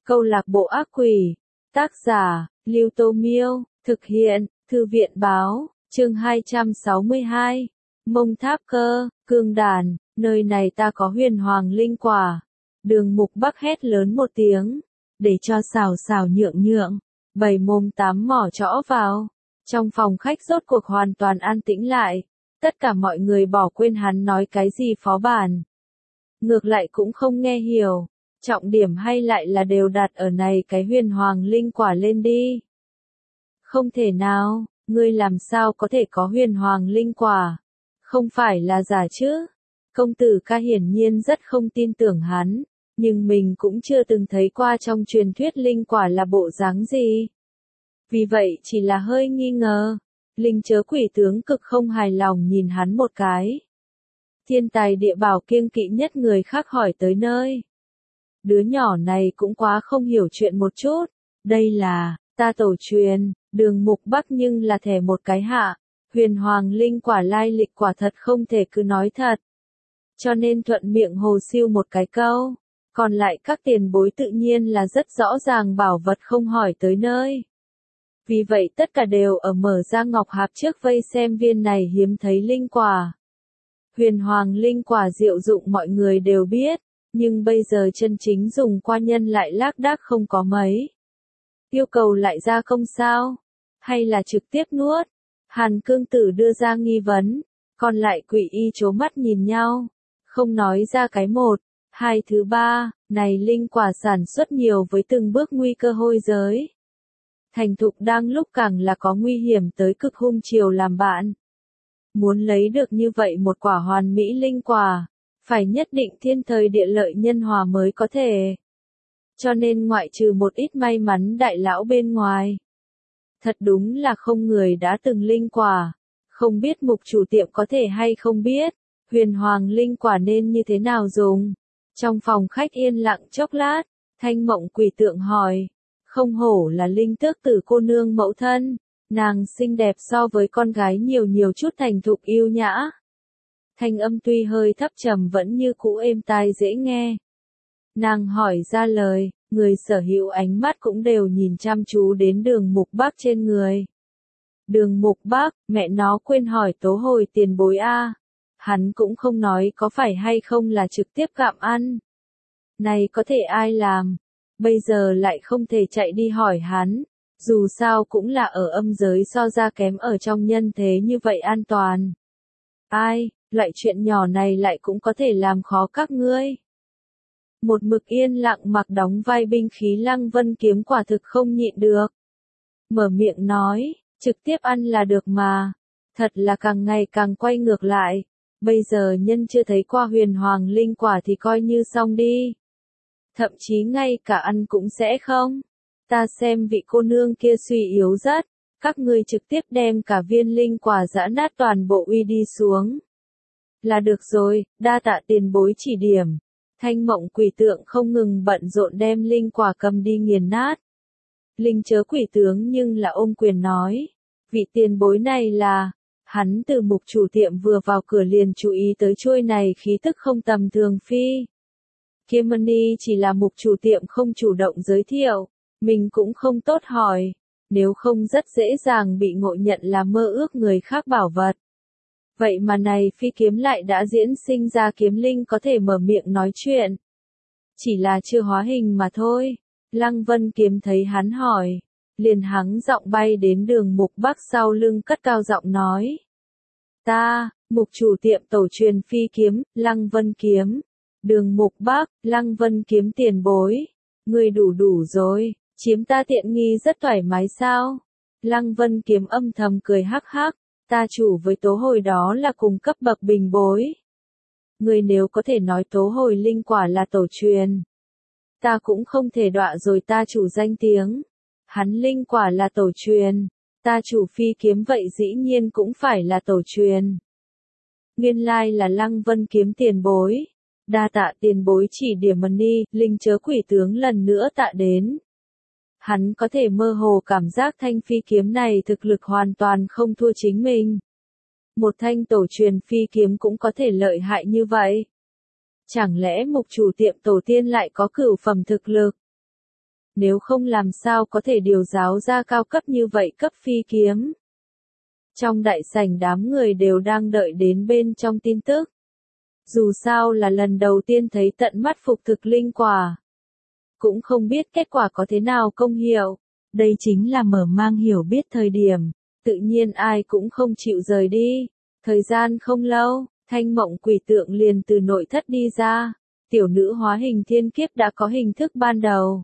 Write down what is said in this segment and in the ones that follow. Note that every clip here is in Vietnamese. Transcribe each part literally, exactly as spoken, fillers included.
Câu lạc bộ ác quỷ. Tác giả, Lưu Tô Miêu. Thực hiện, Thư viện Báo. Chương hai trăm sáu mươi hai. Mông Tháp Cơ, Cương Đàn, nơi này ta có huyền hoàng linh quả. Đường Mục Bắc hét lớn một tiếng, để cho xào xào nhượng nhượng, bảy mồm tám mỏ chõ vào. Trong phòng khách rốt cuộc hoàn toàn an tĩnh lại, tất cả mọi người bỏ quên hắn nói cái gì phó bản. Ngược lại cũng không nghe hiểu, trọng điểm hay lại là đều đặt ở này cái huyền hoàng linh quả lên đi. Không thể nào, ngươi làm sao có thể có huyền hoàng linh quả? Không phải là giả chứ? Công tử ca hiển nhiên rất không tin tưởng hắn, nhưng mình cũng chưa từng thấy qua trong truyền thuyết linh quả là bộ dáng gì. Vì vậy chỉ là hơi nghi ngờ. Linh chớ quỷ tướng cực không hài lòng nhìn hắn một cái. Thiên tài địa bảo kiêng kỵ nhất người khác hỏi tới nơi. Đứa nhỏ này cũng quá không hiểu chuyện một chút. Đây là, ta tổ truyền, Đường Mục Bắc nhưng là thẻ một cái hạ. Huyền hoàng linh quả lai lịch quả thật không thể cứ nói thật. Cho nên thuận miệng hồ siêu một cái câu. Còn lại các tiền bối tự nhiên là rất rõ ràng bảo vật không hỏi tới nơi. Vì vậy tất cả đều ở mở ra ngọc hạp trước vây xem viên này hiếm thấy linh quả. Huyền hoàng linh quả diệu dụng mọi người đều biết, nhưng bây giờ chân chính dùng qua nhân lại lác đác không có mấy. Yêu cầu lại ra công sao? Hay là trực tiếp nuốt? Hàn Cương Tử đưa ra nghi vấn, còn lại quỷ y chố mắt nhìn nhau, không nói ra cái một, hai thứ ba, này linh quả sản xuất nhiều với từng bước nguy cơ hôi giới. Thành thục đang lúc càng là có nguy hiểm tới cực hung chiều làm bạn. Muốn lấy được như vậy một quả hoàn mỹ linh quả, phải nhất định thiên thời địa lợi nhân hòa mới có thể. Cho nên ngoại trừ một ít may mắn đại lão bên ngoài. Thật đúng là không người đã từng linh quả, không biết mục chủ tiệm có thể hay không biết, huyền hoàng linh quả nên như thế nào dùng. Trong phòng khách yên lặng chốc lát, Thanh Mộng Quỷ Tượng hỏi. Không hổ là linh tước tử cô nương mẫu thân, nàng xinh đẹp so với con gái nhiều nhiều chút thành thục yêu nhã. Thanh âm tuy hơi thấp trầm vẫn như cũ êm tai dễ nghe. Nàng hỏi ra lời, người sở hữu ánh mắt cũng đều nhìn chăm chú đến Đường Mục Bắc trên người. Đường Mục Bắc, mẹ nó quên hỏi tố hồi tiền bối a. Hắn cũng không nói có phải hay không là trực tiếp gặm ăn. Này có thể ai làm? Bây giờ lại không thể chạy đi hỏi hắn, dù sao cũng là ở âm giới so ra kém ở trong nhân thế như vậy an toàn. Ai, loại chuyện nhỏ này lại cũng có thể làm khó các ngươi. Một mực yên lặng mặc đóng vai binh khí Lăng Vân Kiếm quả thực không nhịn được. Mở miệng nói, trực tiếp ăn là được mà. Thật là càng ngày càng quay ngược lại. Bây giờ nhân chưa thấy qua huyền hoàng linh quả thì coi như xong đi. Thậm chí ngay cả ăn cũng sẽ không. Ta xem vị cô nương kia suy yếu rất. Các ngươi trực tiếp đem cả viên linh quả giã nát toàn bộ uy đi xuống. Là được rồi, đa tạ tiền bối chỉ điểm. Thanh Mộng Quỷ Tượng không ngừng bận rộn đem linh quả cầm đi nghiền nát. Linh chớ quỷ tướng nhưng là ôm quyền nói. Vị tiền bối này là... Hắn từ mục chủ tiệm vừa vào cửa liền chú ý tới chuôi này khí tức không tầm thường phi. Kimani chỉ là mục chủ tiệm không chủ động giới thiệu, mình cũng không tốt hỏi, nếu không rất dễ dàng bị ngộ nhận là mơ ước người khác bảo vật. Vậy mà này phi kiếm lại đã diễn sinh ra kiếm linh có thể mở miệng nói chuyện. Chỉ là chưa hóa hình mà thôi. Lăng Vân Kiếm thấy hắn hỏi, liền hắng giọng bay đến Đường Mục Bắc sau lưng cất cao giọng nói. Ta, mục chủ tiệm tổ truyền phi kiếm, Lăng Vân Kiếm. Đường Mục Bắc, Lăng Vân Kiếm tiền bối. Ngươi đủ đủ rồi, chiếm ta tiện nghi rất thoải mái sao? Lăng Vân Kiếm âm thầm cười hắc hắc, ta chủ với tố hồi đó là cùng cấp bậc bình bối. Ngươi nếu có thể nói tố hồi linh quả là tổ truyền. Ta cũng không thể đọa rồi ta chủ danh tiếng. Hắn linh quả là tổ truyền. Ta chủ phi kiếm vậy dĩ nhiên cũng phải là tổ truyền. Nguyên lai là Lăng Vân Kiếm tiền bối. Đa tạ tiền bối chỉ điểm mani, linh chớ quỷ tướng lần nữa tạ đến. Hắn có thể mơ hồ cảm giác thanh phi kiếm này thực lực hoàn toàn không thua chính mình. Một thanh tổ truyền phi kiếm cũng có thể lợi hại như vậy. Chẳng lẽ mục chủ tiệm tổ tiên lại có cửu phẩm thực lực? nếu không làm sao có thể điều giáo ra cao cấp như vậy cấp phi kiếm. Trong đại sảnh đám người đều đang đợi đến bên trong tin tức. Dù sao là lần đầu tiên thấy tận mắt phục thực linh quả. Cũng không biết kết quả có thế nào công hiệu. Đây chính là mở mang hiểu biết thời điểm. Tự nhiên ai cũng không chịu rời đi. Thời gian không lâu, thanh mộng quỷ tượng liền từ nội thất đi ra. Tiểu nữ hóa hình thiên kiếp đã có hình thức ban đầu.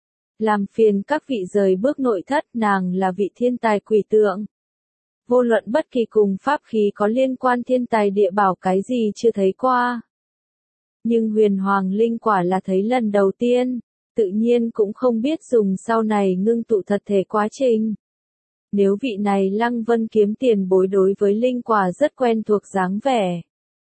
Làm phiền các vị rời bước nội thất, nàng là vị thiên tài quỷ tượng. Vô luận bất kỳ cùng pháp khí có liên quan thiên tài địa bảo cái gì chưa thấy qua. Nhưng huyền hoàng linh quả là thấy lần đầu tiên, tự nhiên cũng không biết dùng sau này ngưng tụ thật thể quá trình. Nếu vị này Lăng Vân kiếm tiền bối đối với linh quả rất quen thuộc dáng vẻ.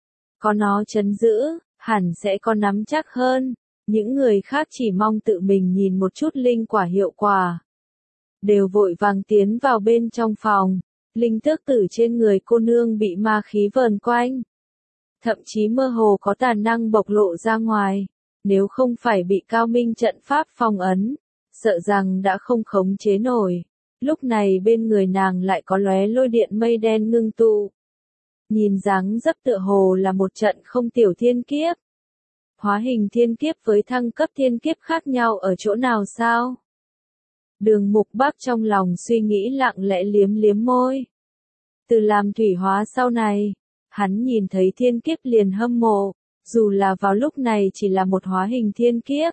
Có nó trấn giữ, hẳn sẽ có nắm chắc hơn. Những người khác chỉ mong tự mình nhìn một chút linh quả hiệu quả. Đều vội vàng tiến vào bên trong phòng. Linh tước tử trên người cô nương bị ma khí vờn quanh. Thậm chí mơ hồ có tà năng bộc lộ ra ngoài. Nếu không phải bị cao minh trận pháp phong ấn, sợ rằng đã không khống chế nổi. Lúc này bên người nàng lại có lóe lôi điện mây đen ngưng tụ. Nhìn dáng dấp tựa hồ là một trận không tiểu thiên kiếp. Hóa hình thiên kiếp với thăng cấp thiên kiếp khác nhau ở chỗ nào sao? Đường Mục Bác trong lòng suy nghĩ lặng lẽ liếm liếm môi. Từ làm thủy hóa sau này, hắn nhìn thấy thiên kiếp liền hâm mộ, dù là vào lúc này chỉ là một hóa hình thiên kiếp.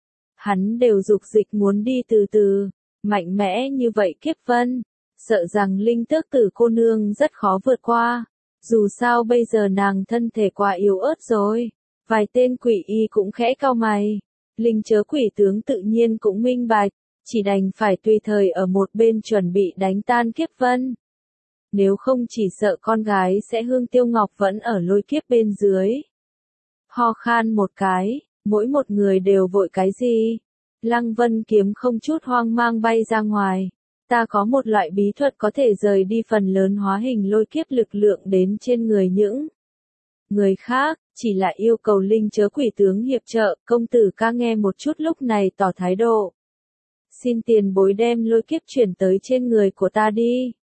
Hắn đều dục dịch muốn đi từ từ, mạnh mẽ như vậy kiếp vân, sợ rằng linh tước tử cô nương rất khó vượt qua. Dù sao bây giờ nàng thân thể quá yếu ớt rồi. Vài tên quỷ y cũng khẽ cau mày. Linh chớ quỷ tướng tự nhiên cũng minh bạch, chỉ đành phải tùy thời ở một bên chuẩn bị đánh tan kiếp vân. Nếu không chỉ sợ con gái sẽ hương tiêu ngọc vẫn ở lôi kiếp bên dưới. Ho khan một cái, mỗi một người đều vội cái gì? Lăng Vân kiếm không chút hoang mang bay ra ngoài. Ta có một loại bí thuật có thể rời đi phần lớn hóa hình lôi kiếp lực lượng đến trên người những người khác, chỉ là yêu cầu linh chớ quỷ tướng hiệp trợ. Công tử ca nghe một chút lúc này tỏ thái độ. Xin tiền bối đem lôi kiếp chuyển tới trên người của ta đi.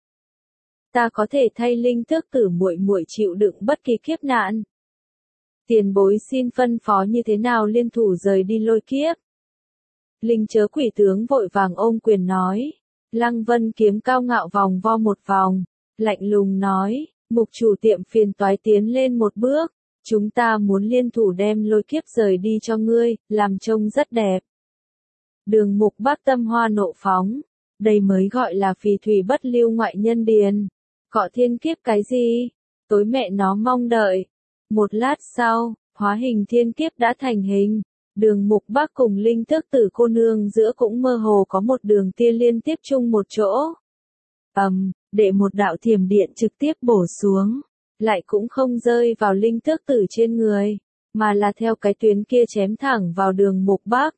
Ta có thể thay linh tước tử muội muội chịu đựng bất kỳ kiếp nạn. Tiền bối xin phân phó như thế nào liên thủ rời đi lôi kiếp. Linh chớ quỷ tướng vội vàng ôm quyền nói. Lăng Vân kiếm cao ngạo vòng vo một vòng, lạnh lùng nói, mục chủ tiệm phiền toái tiến lên một bước, chúng ta muốn liên thủ đem lôi kiếp rời đi cho ngươi, làm trông rất đẹp. Đường Mục Bác tâm hoa nộ phóng, đây mới gọi là phì thủy bất lưu ngoại nhân điền. Cọ thiên kiếp cái gì? Tối mẹ nó mong đợi. Một lát sau, hóa hình thiên kiếp đã thành hình. Đường Mục Bác cùng linh tước tử cô nương giữa cũng mơ hồ có một đường tia liên tiếp chung một chỗ. Ầm, um, để một đạo thiểm điện trực tiếp bổ xuống, lại cũng không rơi vào linh tước tử trên người, mà là theo cái tuyến kia chém thẳng vào đường Mục Bác.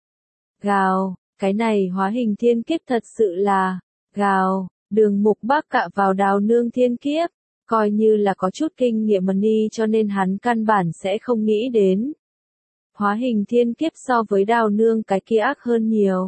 Gào, cái này hóa hình thiên kiếp thật sự là, gào, đường Mục Bác cạ vào đào nương thiên kiếp, coi như là có chút kinh nghiệm money cho nên hắn căn bản sẽ không nghĩ đến. Hóa hình thiên kiếp so với đào nương cái kia ác hơn nhiều.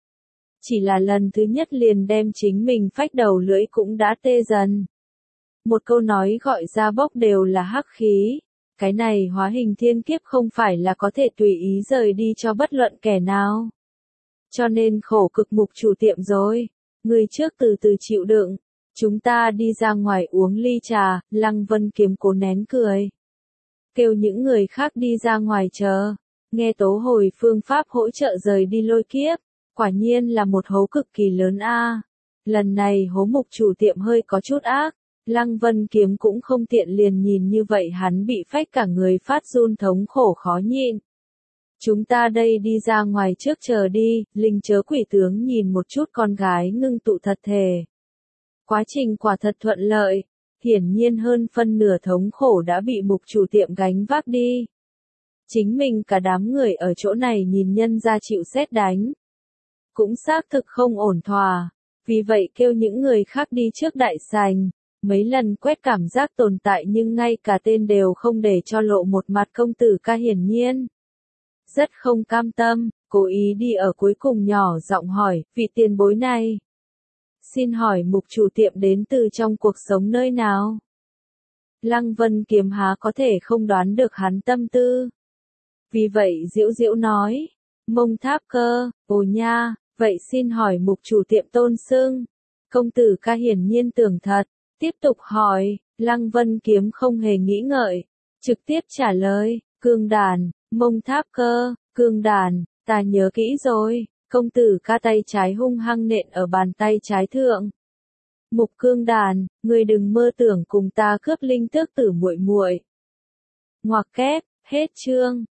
Chỉ là lần thứ nhất liền đem chính mình phách đầu lưỡi cũng đã tê dần. Một câu nói gọi ra bốc đều là hắc khí. Cái này hóa hình thiên kiếp không phải là có thể tùy ý rời đi cho bất luận kẻ nào. Cho nên khổ cực mục chủ tiệm rồi. Người trước từ từ chịu đựng. Chúng ta đi ra ngoài uống ly trà, Lăng Vân kiếm cố nén cười. Kêu những người khác đi ra ngoài chờ. Nghe tố hồi phương pháp hỗ trợ rời đi lôi kiếp. Quả nhiên là một hố cực kỳ lớn a. Lần này hố mục chủ tiệm hơi có chút ác. Lăng Vân kiếm cũng không tiện liền nhìn như vậy hắn bị phách cả người phát run thống khổ khó nhịn. Chúng ta đây đi ra ngoài trước chờ đi, linh chớ quỷ tướng nhìn một chút con gái ngưng tụ thật thể. Quá trình quả thật thuận lợi, hiển nhiên hơn phân nửa thống khổ đã bị mục chủ tiệm gánh vác đi. Chính mình cả đám người ở chỗ này nhìn nhân ra chịu sét đánh. Cũng xác thực không ổn thỏa, vì vậy kêu những người khác đi trước đại sảnh. Mấy lần quét cảm giác tồn tại nhưng ngay cả tên đều không để cho lộ một mặt công tử ca hiển nhiên. rất không cam tâm, cố ý đi ở cuối cùng nhỏ giọng hỏi, vị tiền bối này. Xin hỏi mục chủ tiệm đến từ trong cuộc sống nơi nào? Lăng Vân Kiếm há có thể không đoán được hắn tâm tư. Vì vậy giễu giễu nói, Mông Tháp Cơ, ồ nha, vậy xin hỏi mục chủ tiệm tôn xưng. Công tử ca hiển nhiên tưởng thật, tiếp tục hỏi, Lăng Vân Kiếm không hề nghĩ ngợi, trực tiếp trả lời, Cương Đàn, Mông Tháp Cơ, Cương Đàn, ta nhớ kỹ rồi. Công tử ca tay trái hung hăng nện ở bàn tay trái thượng. Mục Cương Đàn, ngươi đừng mơ tưởng cùng ta cướp linh tước tử muội muội. Ngoặc kép, hết chương.